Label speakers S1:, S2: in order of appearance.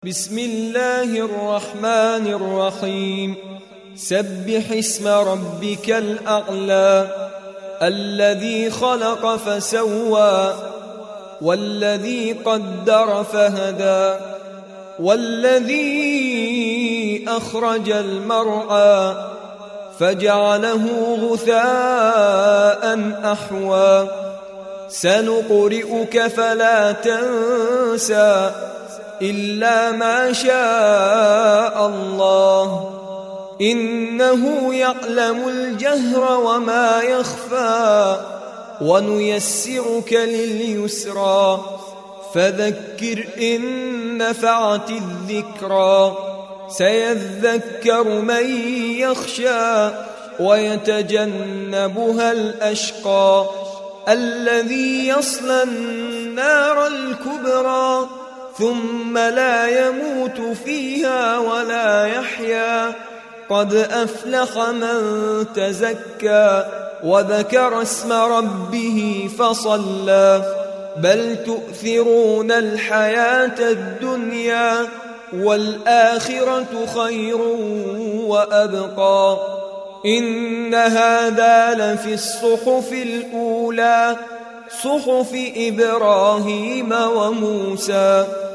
S1: بسم الله الرحمن الرحيم سبح اسم ربك الأعلى الذي خلق فسوى والذي قدر فهدى والذي أخرج المرعى فجعله غثاء أحوى سنقرئك فلا تنسى إلا ما شاء الله إنه يعلم الجهر وما يخفى ونيسرك لليسرى فذكر إن نفعت الذكرى سيذكر من يخشى ويتجنبها الأشقى الذي يصلى النار الكبرى ثم لا يموت فيها ولا يحيا قد أفلح من تزكى وذكر اسم ربه فصلى بل تؤثرون الحياة الدنيا والآخرة خير وأبقى إن هذا لفي الصحف الأولى صحف إبراهيم وموسى